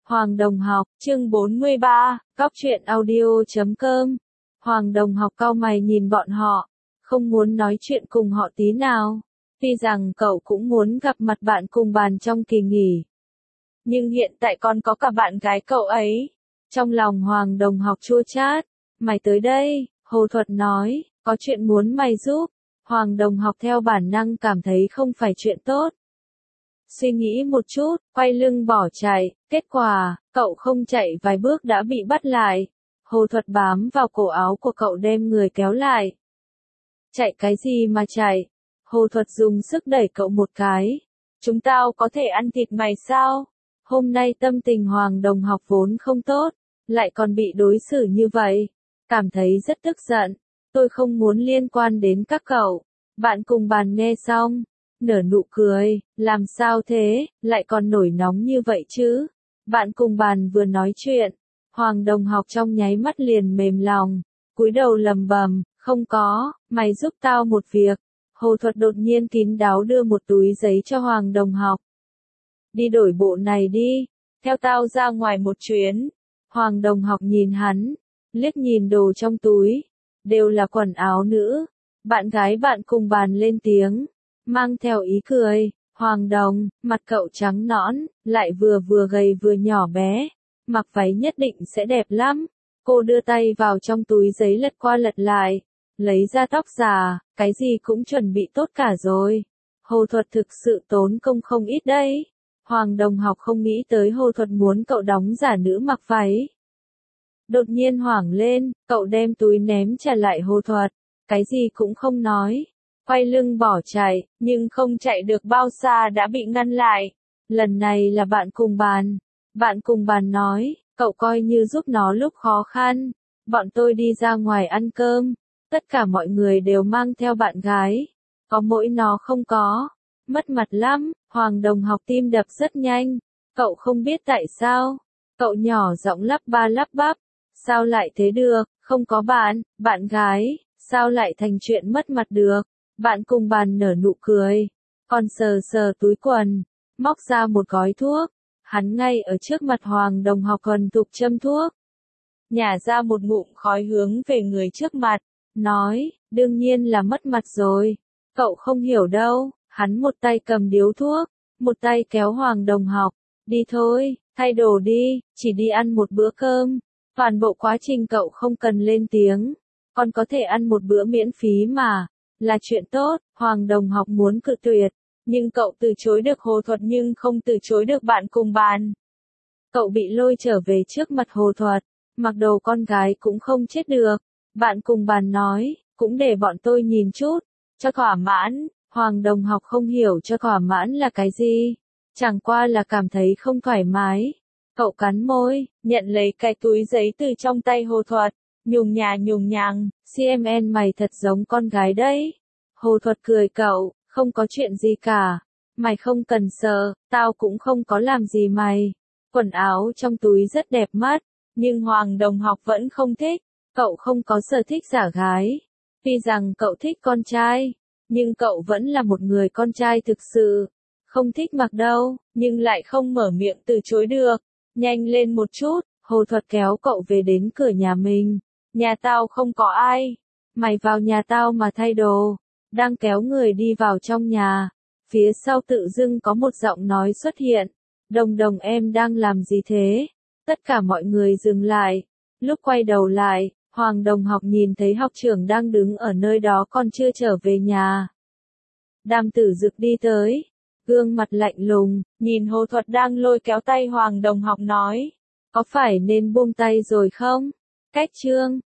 Hoàng Đồng Học, chương 43, cóc truyện audio.com. Hoàng Đồng Học cau mày nhìn bọn họ, không muốn nói chuyện cùng họ tí nào. Tuy rằng cậu cũng muốn gặp mặt bạn cùng bàn trong kỳ nghỉ. Nhưng hiện tại còn có cả bạn gái cậu ấy. Trong lòng Hoàng Đồng Học chua chát. Mày tới đây, Hồ Thuật nói, có chuyện muốn mày giúp. Hoàng Đồng Học theo bản năng cảm thấy không phải chuyện tốt. Suy nghĩ một chút, quay lưng bỏ chạy, kết quả, cậu không chạy vài bước đã bị bắt lại. Hồ Thuật bám vào cổ áo của cậu đem người kéo lại. Chạy cái gì mà chạy? Hồ Thuật dùng sức đẩy cậu một cái. Chúng tao có thể ăn thịt mày sao? Hôm nay tâm tình Hoàng Đồng Học vốn không tốt, lại còn bị đối xử như vậy. Cảm thấy rất tức giận. Tôi không muốn liên quan đến các cậu. Bạn cùng bàn nghe xong, nở nụ cười, làm sao thế, lại còn nổi nóng như vậy chứ? Bạn cùng bàn vừa nói chuyện, Hoàng Đồng Học trong nháy mắt liền mềm lòng, cúi đầu lầm bầm, không có, mày giúp tao một việc. Hồ Thuật đột nhiên kín đáo đưa một túi giấy cho Hoàng Đồng Học. Đi đổi bộ này đi, theo tao ra ngoài một chuyến. Hoàng Đồng Học nhìn hắn, liếc nhìn đồ trong túi, đều là quần áo nữ. Bạn gái bạn cùng bàn lên tiếng, mang theo ý cười, Hoàng Đồng, mặt cậu trắng nõn, lại vừa gầy vừa nhỏ bé, mặc váy nhất định sẽ đẹp lắm. Cô đưa tay vào trong túi giấy lật qua lật lại, lấy ra tóc giả, cái gì cũng chuẩn bị tốt cả rồi. Hồ Thuật thực sự tốn công không ít đấy. Hoàng Đồng Học không nghĩ tới Hồ Thuật muốn cậu đóng giả nữ mặc váy. Đột nhiên hoảng lên, cậu đem túi ném trả lại Hồ Thuật, cái gì cũng không nói. Quay lưng bỏ chạy, nhưng không chạy được bao xa đã bị ngăn lại. Lần này là bạn cùng bàn. Bạn cùng bàn nói, cậu coi như giúp nó lúc khó khăn. Bọn tôi đi ra ngoài ăn cơm. Tất cả mọi người đều mang theo bạn gái. Có mỗi nó không có. Mất mặt lắm. Hoàng Đồng Học tim đập rất nhanh. Cậu không biết tại sao. Cậu nhỏ giọng lắp ba lắp bắp. Sao lại thế được, không có bạn gái, sao lại thành chuyện mất mặt được? Bạn cùng bàn nở nụ cười, còn sờ sờ túi quần, móc ra một gói thuốc. Hắn ngay ở trước mặt Hoàng Đồng Học thuần thục châm thuốc. Nhả ra một ngụm khói hướng về người trước mặt, nói, đương nhiên là mất mặt rồi. Cậu không hiểu đâu, hắn một tay cầm điếu thuốc, một tay kéo Hoàng Đồng Học. Đi thôi, thay đồ đi, chỉ đi ăn một bữa cơm. Toàn bộ quá trình cậu không cần lên tiếng, còn có thể ăn một bữa miễn phí mà, là chuyện tốt. Hoàng Đồng Học muốn cự tuyệt, nhưng cậu từ chối được Hồ Thuật nhưng không từ chối được bạn cùng bàn. Cậu bị lôi trở về trước mặt Hồ Thuật, mặc đồ con gái cũng không chết được. Bạn cùng bàn nói, cũng để bọn tôi nhìn chút, cho thỏa mãn. Hoàng Đồng Học không hiểu cho thỏa mãn là cái gì, chẳng qua là cảm thấy không thoải mái. Cậu cắn môi, nhận lấy cái túi giấy từ trong tay Hồ Thuật, nhùng nhàng, CMN mày thật giống con gái đấy. Hồ Thuật cười cậu, không có chuyện gì cả, mày không cần sợ, tao cũng không có làm gì mày. Quần áo trong túi rất đẹp mắt, nhưng Hoàng Đồng Học vẫn không thích, cậu không có sở thích giả gái. Tuy rằng cậu thích con trai, nhưng cậu vẫn là một người con trai thực sự, không thích mặc đâu, nhưng lại không mở miệng từ chối được. Nhanh lên một chút, Hồ Thuật kéo cậu về đến cửa nhà mình. Nhà tao không có ai. Mày vào nhà tao mà thay đồ. Đang kéo người đi vào trong nhà. Phía sau tự dưng có một giọng nói xuất hiện. Đồng Đồng em đang làm gì thế? Tất cả mọi người dừng lại. Lúc quay đầu lại, Hoàng Đồng Học nhìn thấy học trưởng đang đứng ở nơi đó còn chưa trở về nhà. Đàm Tử Dực đi tới. Gương mặt lạnh lùng, nhìn Hồ Thuật đang lôi kéo tay Hoàng Đồng Học nói. Có phải nên buông tay rồi không? Cách chương.